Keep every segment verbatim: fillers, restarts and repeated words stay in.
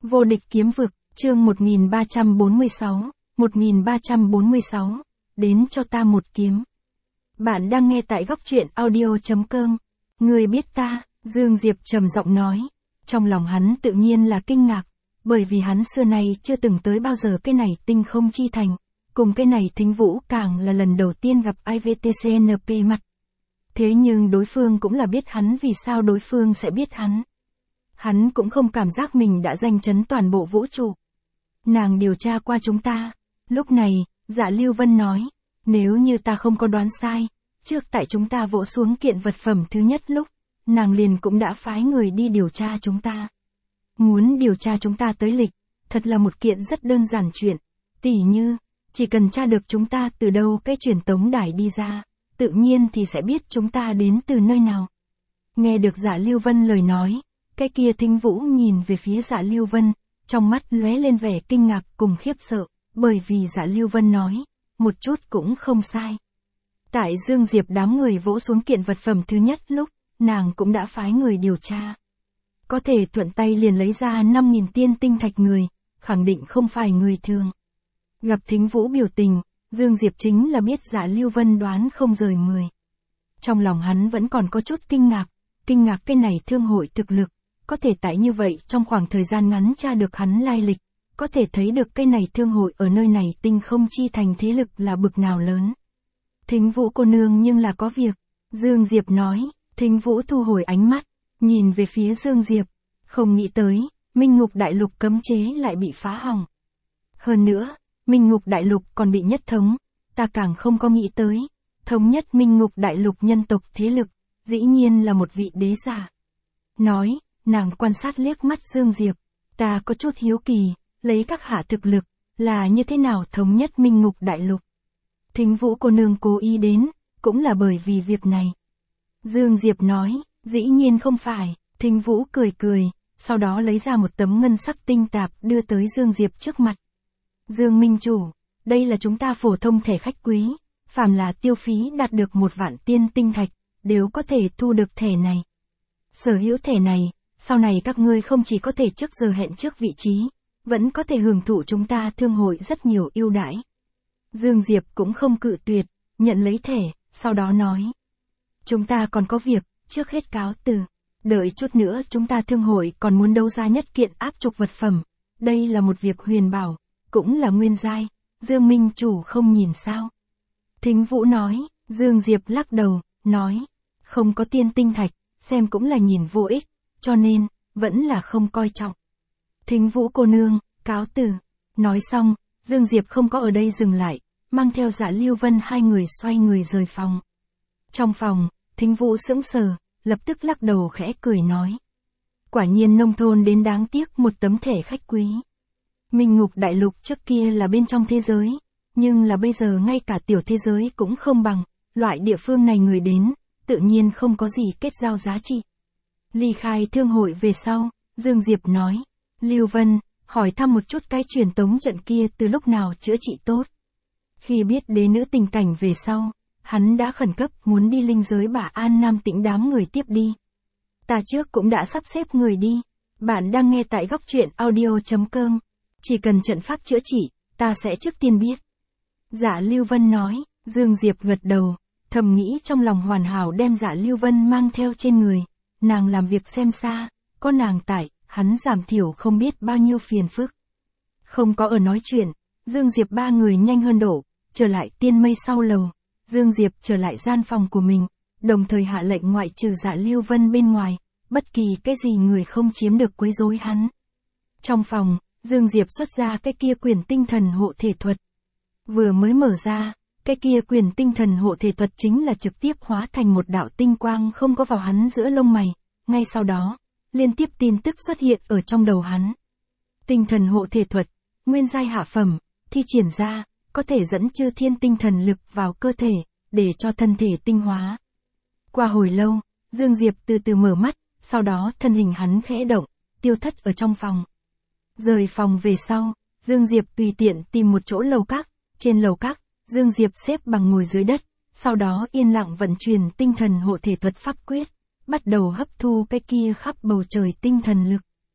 Vô địch kiếm vực, chương một nghìn ba trăm bốn mươi sáu, một nghìn ba trăm bốn mươi sáu, đến cho ta một kiếm. Bạn đang nghe tại góc truyện audio chấm com. Người biết ta, Dương Diệp trầm giọng nói. Trong lòng hắn tự nhiên là kinh ngạc, bởi vì hắn xưa nay chưa từng tới bao giờ cái này tinh không chi thành, cùng cái này Thính Vũ càng là lần đầu tiên gặp i vê tê xê en pê mặt. Thế nhưng đối phương cũng là biết hắn, vì sao đối phương sẽ biết hắn. Hắn cũng không cảm giác mình đã danh chấn toàn bộ vũ trụ. Nàng điều tra qua chúng ta. Lúc này, Dạ Lưu Vân nói, nếu như ta không có đoán sai, trước tại chúng ta vỗ xuống kiện vật phẩm thứ nhất lúc, nàng liền cũng đã phái người đi điều tra chúng ta. Muốn điều tra chúng ta tới lịch, thật là một kiện rất đơn giản chuyện. Tỉ như, chỉ cần tra được chúng ta từ đâu cái truyền tống đài đi ra, tự nhiên thì sẽ biết chúng ta đến từ nơi nào. Nghe được Dạ Lưu Vân lời nói, cái kia Thính Vũ nhìn về phía Dạ Lưu Vân, trong mắt lóe lên vẻ kinh ngạc cùng khiếp sợ, bởi vì Dạ Lưu Vân nói, một chút cũng không sai. Tại Dương Diệp đám người vỗ xuống kiện vật phẩm thứ nhất lúc, nàng cũng đã phái người điều tra. Có thể thuận tay liền lấy ra năm nghìn tiên tinh thạch người, khẳng định không phải người thường. Gặp Thính Vũ biểu tình, Dương Diệp chính là biết Dạ Lưu Vân đoán không rời mười. Trong lòng hắn vẫn còn có chút kinh ngạc, kinh ngạc cái này thương hội thực lực, có thể tại như vậy trong khoảng thời gian ngắn tra được hắn lai lịch, có thể thấy được cái này thương hội ở nơi này tinh không chi thành thế lực là bực nào lớn. Thính Vũ cô nương nhưng là có việc, Dương Diệp nói. Thính Vũ thu hồi ánh mắt, nhìn về phía Dương Diệp, không nghĩ tới, Minh Ngục Đại Lục cấm chế lại bị phá hỏng. Hơn nữa, Minh Ngục Đại Lục còn bị nhất thống, ta càng không có nghĩ tới, thống nhất Minh Ngục Đại Lục nhân tộc thế lực, dĩ nhiên là một vị đế giả. Nói, nàng quan sát liếc mắt Dương Diệp, ta có chút hiếu kỳ, lấy các hạ thực lực, là như thế nào thống nhất Minh Ngục Đại Lục. Thính Vũ cô nương cố ý đến, cũng là bởi vì việc này. Dương Diệp nói, dĩ nhiên không phải. Thính Vũ cười cười, sau đó lấy ra một tấm ngân sắc tinh tạp đưa tới Dương Diệp trước mặt. Dương Minh Chủ, đây là chúng ta phổ thông thẻ khách quý, phàm là tiêu phí đạt được một vạn tiên tinh thạch, đều có thể thu được thẻ này. Sở hữu thẻ này, sau này các ngươi không chỉ có thể trước giờ hẹn trước vị trí, vẫn có thể hưởng thụ chúng ta thương hội rất nhiều ưu đãi. Dương Diệp cũng không cự tuyệt, nhận lấy thẻ, sau đó nói. Chúng ta còn có việc, trước hết cáo từ. Đợi chút nữa chúng ta thương hội còn muốn đấu giá nhất kiện áp trục vật phẩm. Đây là một việc huyền bảo, cũng là nguyên giai. Dương Minh Chủ không nhìn sao? Thính Vũ nói. Dương Diệp lắc đầu, nói. Không có tiên tinh thạch, xem cũng là nhìn vô ích, cho nên, vẫn là không coi trọng. Thính Vũ cô nương, cáo từ. Nói xong, Dương Diệp không có ở đây dừng lại, mang theo Dạ Lưu Vân hai người xoay người rời phòng. Trong phòng, Thính Vũ sững sờ, lập tức lắc đầu khẽ cười nói. Quả nhiên nông thôn đến đáng tiếc một tấm thẻ khách quý. Minh Ngục Đại Lục trước kia là bên trong thế giới, nhưng là bây giờ ngay cả tiểu thế giới cũng không bằng, loại địa phương này người đến, tự nhiên không có gì kết giao giá trị. Ly khai thương hội về sau, Dương Diệp nói, Lưu Vân, hỏi thăm một chút cái truyền tống trận kia từ lúc nào chữa trị tốt. Khi biết đế nữ tình cảnh về sau, hắn đã khẩn cấp muốn đi linh giới bà An Nam Tĩnh đám người tiếp đi. Ta trước cũng đã sắp xếp người đi. Bạn đang nghe tại góc truyện audio chấm com. Chỉ cần trận pháp chữa trị, ta sẽ trước tiên biết. Dạ Lưu Vân nói. Dương Diệp gật đầu, thầm nghĩ trong lòng hoàn hảo đem Dạ Lưu Vân mang theo trên người. Nàng làm việc xem xa, có nàng tại, hắn giảm thiểu không biết bao nhiêu phiền phức. Không có ở nói chuyện, Dương Diệp ba người nhanh hơn đổ, trở lại tiên mây sau lầu. Dương Diệp trở lại gian phòng của mình, đồng thời hạ lệnh ngoại trừ Dạ Lưu Vân bên ngoài, bất kỳ cái gì người không chiếm được quấy rối hắn. Trong phòng, Dương Diệp xuất ra cái kia quyền tinh thần hộ thể thuật. Vừa mới mở ra, cái kia quyền tinh thần hộ thể thuật chính là trực tiếp hóa thành một đạo tinh quang không có vào hắn giữa lông mày, ngay sau đó, liên tiếp tin tức xuất hiện ở trong đầu hắn. Tinh thần hộ thể thuật, nguyên giai hạ phẩm, thi triển ra, có thể dẫn chư thiên tinh thần lực vào cơ thể, để cho thân thể tinh hóa. Qua hồi lâu, Dương Diệp từ từ mở mắt, sau đó thân hình hắn khẽ động, tiêu thất ở trong phòng. Rời phòng về sau, Dương Diệp tùy tiện tìm một chỗ lầu các, trên lầu các, Dương Diệp xếp bằng ngồi dưới đất, sau đó yên lặng vận chuyển tinh thần hộ thể thuật pháp quyết, bắt đầu hấp thu cái kia khắp bầu trời tinh thần lực.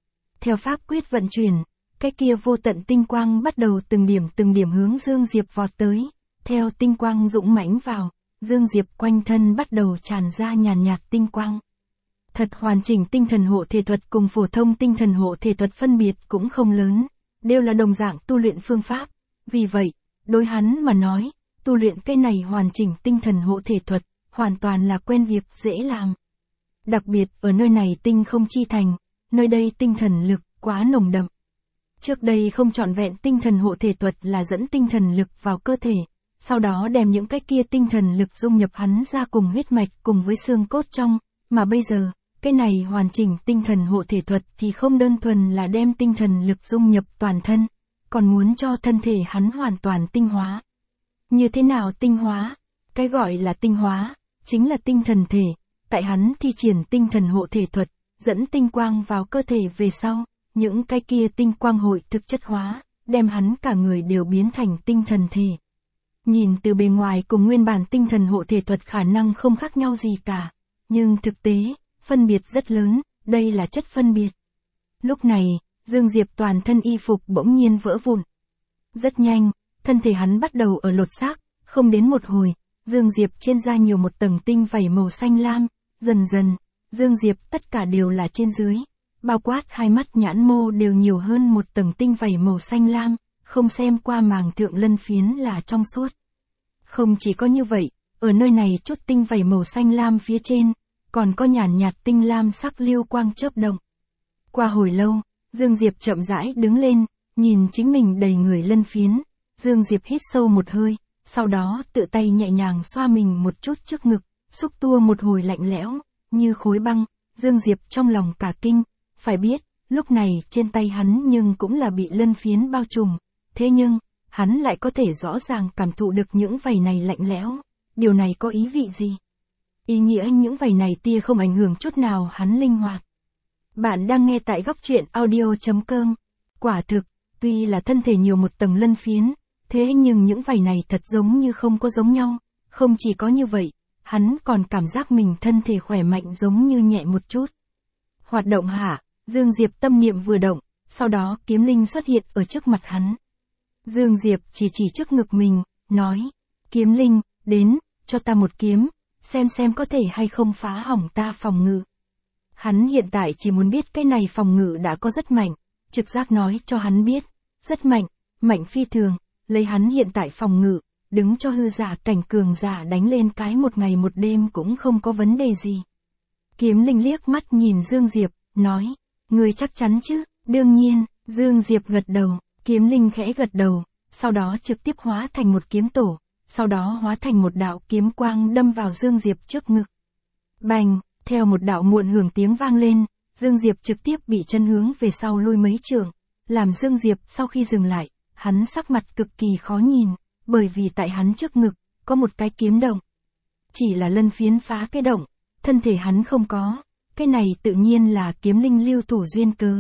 Theo pháp quyết vận chuyển, cái kia vô tận tinh quang bắt đầu từng điểm từng điểm hướng Dương Diệp vọt tới. Theo tinh quang dũng mãnh vào, Dương Diệp quanh thân bắt đầu tràn ra nhàn nhạt tinh quang. Thật hoàn chỉnh tinh thần hộ thể thuật cùng phổ thông tinh thần hộ thể thuật phân biệt cũng không lớn, đều là đồng dạng tu luyện phương pháp. Vì vậy, đối hắn mà nói, tu luyện cái này hoàn chỉnh tinh thần hộ thể thuật, hoàn toàn là quen việc dễ làm. Đặc biệt ở nơi này tinh không chi thành, nơi đây tinh thần lực quá nồng đậm. Trước đây không trọn vẹn tinh thần hộ thể thuật là dẫn tinh thần lực vào cơ thể, sau đó đem những cái kia tinh thần lực dung nhập hắn ra cùng huyết mạch cùng với xương cốt trong, mà bây giờ, cái này hoàn chỉnh tinh thần hộ thể thuật thì không đơn thuần là đem tinh thần lực dung nhập toàn thân, còn muốn cho thân thể hắn hoàn toàn tinh hóa. Như thế nào tinh hóa? Cái gọi là tinh hóa, chính là tinh thần thể, tại hắn thi triển tinh thần hộ thể thuật, dẫn tinh quang vào cơ thể về sau, những cái kia tinh quang hội thực chất hóa, đem hắn cả người đều biến thành tinh thần thể. Nhìn từ bề ngoài cùng nguyên bản tinh thần hộ thể thuật khả năng không khác nhau gì cả, nhưng thực tế, phân biệt rất lớn, đây là chất phân biệt. Lúc này, Dương Diệp toàn thân y phục bỗng nhiên vỡ vụn. Rất nhanh, thân thể hắn bắt đầu ở lột xác, không đến một hồi, Dương Diệp trên da nhiều một tầng tinh vảy màu xanh lam, dần dần, Dương Diệp tất cả đều là trên dưới, bao quát hai mắt nhãn mô đều nhiều hơn một tầng tinh vảy màu xanh lam, không xem qua màng thượng lân phiến là trong suốt. Không chỉ có như vậy, ở nơi này chút tinh vảy màu xanh lam phía trên, còn có nhàn nhạt tinh lam sắc lưu quang chớp động. Qua hồi lâu, Dương Diệp chậm rãi đứng lên, nhìn chính mình đầy người lân phiến, Dương Diệp hít sâu một hơi, sau đó tự tay nhẹ nhàng xoa mình một chút trước ngực, xúc tua một hồi lạnh lẽo, như khối băng, Dương Diệp trong lòng cả kinh, phải biết, lúc này trên tay hắn nhưng cũng là bị lân phiến bao trùm, thế nhưng, hắn lại có thể rõ ràng cảm thụ được những vảy này lạnh lẽo, điều này có ý vị gì? Ý nghĩa những vảy này tia không ảnh hưởng chút nào hắn linh hoạt. Bạn đang nghe tại góc truyện audio chấm com. Quả thực, tuy là thân thể nhiều một tầng lân phiến, thế nhưng những vảy này thật giống như không có giống nhau. Không chỉ có như vậy, hắn còn cảm giác mình thân thể khỏe mạnh giống như nhẹ một chút. Hoạt động hả? Dương Diệp tâm niệm vừa động, sau đó kiếm linh xuất hiện ở trước mặt hắn. Dương Diệp chỉ chỉ trước ngực mình, nói, kiếm linh, đến, cho ta một kiếm, xem xem có thể hay không phá hỏng ta phòng ngự. Hắn hiện tại chỉ muốn biết cái này phòng ngự đã có rất mạnh, trực giác nói cho hắn biết, rất mạnh, mạnh phi thường, lấy hắn hiện tại phòng ngự, đứng cho hư giả cảnh cường giả đánh lên cái một ngày một đêm cũng không có vấn đề gì. Kiếm linh liếc mắt nhìn Dương Diệp, nói, ngươi chắc chắn chứ? Đương nhiên, Dương Diệp gật đầu, kiếm linh khẽ gật đầu, sau đó trực tiếp hóa thành một kiếm tổ, sau đó hóa thành một đạo kiếm quang đâm vào Dương Diệp trước ngực. Bành, theo một đạo muộn hưởng tiếng vang lên, Dương Diệp trực tiếp bị chân hướng về sau lui mấy trượng, làm Dương Diệp sau khi dừng lại, hắn sắc mặt cực kỳ khó nhìn, bởi vì tại hắn trước ngực, có một cái kiếm động. Chỉ là lân phiến phá cái động, thân thể hắn không có, cái này tự nhiên là kiếm linh lưu thủ duyên cớ.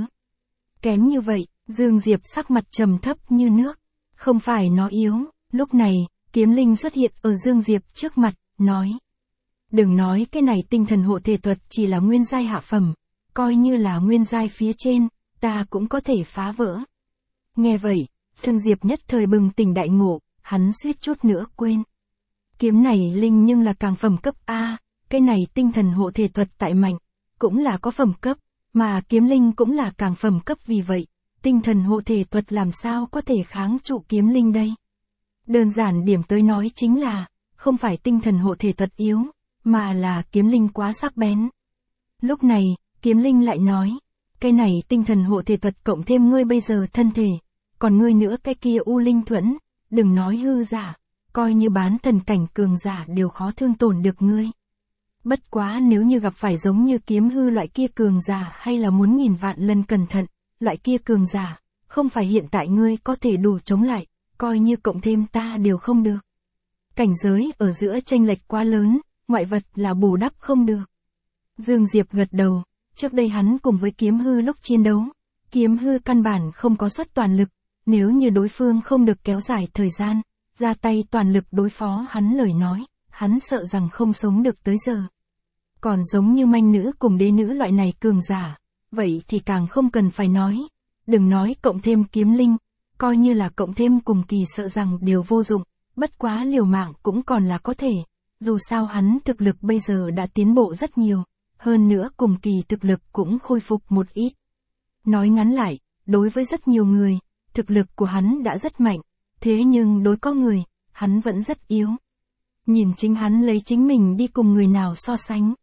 Kém như vậy, Dương Diệp sắc mặt trầm thấp như nước, không phải nó yếu, lúc này, kiếm linh xuất hiện ở Dương Diệp trước mặt, nói. Đừng nói cái này tinh thần hộ thể thuật chỉ là nguyên giai hạ phẩm, coi như là nguyên giai phía trên, ta cũng có thể phá vỡ. Nghe vậy, Dương Diệp nhất thời bừng tỉnh đại ngộ, hắn suýt chút nữa quên. Kiếm này linh nhưng là càng phẩm cấp A, cái này tinh thần hộ thể thuật tại mạnh, cũng là có phẩm cấp, mà kiếm linh cũng là càng phẩm cấp vì vậy, tinh thần hộ thể thuật làm sao có thể kháng trụ kiếm linh đây? Đơn giản điểm tới nói chính là, không phải tinh thần hộ thể thuật yếu, mà là kiếm linh quá sắc bén. Lúc này, kiếm linh lại nói, cái này tinh thần hộ thể thuật cộng thêm ngươi bây giờ thân thể, còn ngươi nữa cái kia u linh thuẫn, đừng nói hư giả, coi như bán thần cảnh cường giả đều khó thương tổn được ngươi. Bất quá nếu như gặp phải giống như kiếm hư loại kia cường giả hay là muốn nghìn vạn lần cẩn thận, loại kia cường giả, không phải hiện tại ngươi có thể đủ chống lại, coi như cộng thêm ta đều không được. Cảnh giới ở giữa chênh lệch quá lớn, ngoại vật là bù đắp không được. Dương Diệp gật đầu, trước đây hắn cùng với kiếm hư lúc chiến đấu, kiếm hư căn bản không có xuất toàn lực, nếu như đối phương không được kéo dài thời gian, ra tay toàn lực đối phó hắn lời nói, hắn sợ rằng không sống được tới giờ. Còn giống như manh nữ cùng đế nữ loại này cường giả, vậy thì càng không cần phải nói. Đừng nói cộng thêm kiếm linh, coi như là cộng thêm cùng kỳ sợ rằng đều vô dụng, bất quá liều mạng cũng còn là có thể. Dù sao hắn thực lực bây giờ đã tiến bộ rất nhiều, hơn nữa cùng kỳ thực lực cũng khôi phục một ít. Nói ngắn lại, đối với rất nhiều người, thực lực của hắn đã rất mạnh, thế nhưng đối có người, hắn vẫn rất yếu. Nhìn chính hắn lấy chính mình đi cùng người nào so sánh.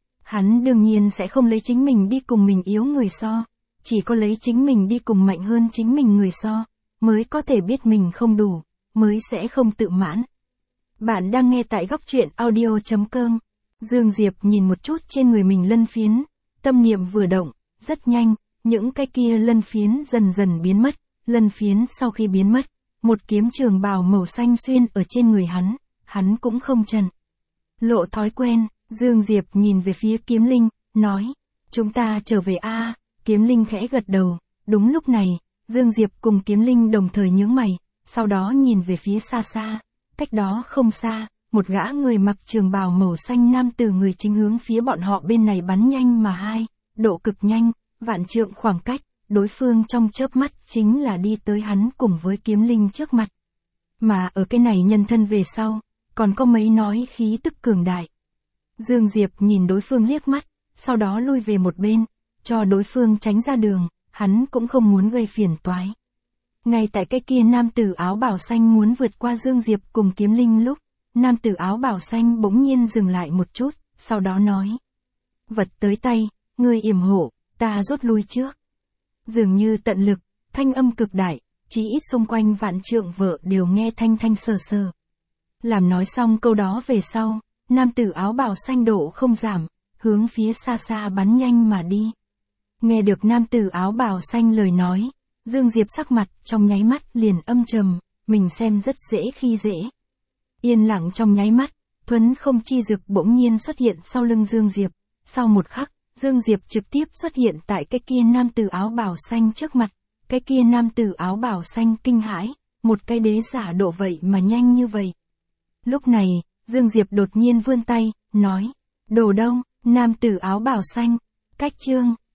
Hắn đương nhiên sẽ không lấy chính mình đi cùng mình yếu người so, chỉ có lấy chính mình đi cùng mạnh hơn chính mình người so, mới có thể biết mình không đủ, mới sẽ không tự mãn. Bạn đang nghe tại góc truyện audio chấm com. Dương Diệp nhìn một chút trên người mình lân phiến, tâm niệm vừa động, rất nhanh, những cái kia lân phiến dần dần biến mất, lân phiến sau khi biến mất, một kiếm trường bào màu xanh xuyên ở trên người hắn, hắn cũng không chần. Lộ thói quen, Dương Diệp nhìn về phía kiếm linh, nói, chúng ta trở về a. Kiếm linh khẽ gật đầu, đúng lúc này, Dương Diệp cùng kiếm linh đồng thời nhướng mày, sau đó nhìn về phía xa xa, cách đó không xa, một gã người mặc trường bào màu xanh nam từ người chính hướng phía bọn họ bên này bắn nhanh mà hai, độ cực nhanh, vạn trượng khoảng cách, đối phương trong chớp mắt chính là đi tới hắn cùng với kiếm linh trước mặt. Mà ở cái này nhân thân về sau, còn có mấy nói khí tức cường đại. Dương Diệp nhìn đối phương liếc mắt, sau đó lui về một bên, cho đối phương tránh ra đường, hắn cũng không muốn gây phiền toái. Ngay tại cái kia nam tử áo bảo xanh muốn vượt qua Dương Diệp cùng kiếm linh lúc, nam tử áo bảo xanh bỗng nhiên dừng lại một chút, sau đó nói. Vật tới tay, ngươi yểm hộ, ta rút lui trước. Dường như tận lực, thanh âm cực đại, chí ít xung quanh vạn trượng vợ đều nghe thanh thanh sờ sờ. Làm nói xong câu đó về sau, nam tử áo bào xanh độ không giảm, hướng phía xa xa bắn nhanh mà đi. Nghe được nam tử áo bào xanh lời nói, Dương Diệp sắc mặt trong nháy mắt liền âm trầm, mình xem rất dễ khi dễ. Yên lặng trong nháy mắt, thuấn không chi dực bỗng nhiên xuất hiện sau lưng Dương Diệp, sau một khắc, Dương Diệp trực tiếp xuất hiện tại cái kia nam tử áo bào xanh trước mặt, cái kia nam tử áo bào xanh kinh hãi, một cái đế giả độ vậy mà nhanh như vậy. Lúc này, Dương Diệp đột nhiên vươn tay, nói, đồ đông, nam tử áo bào xanh, cách chương,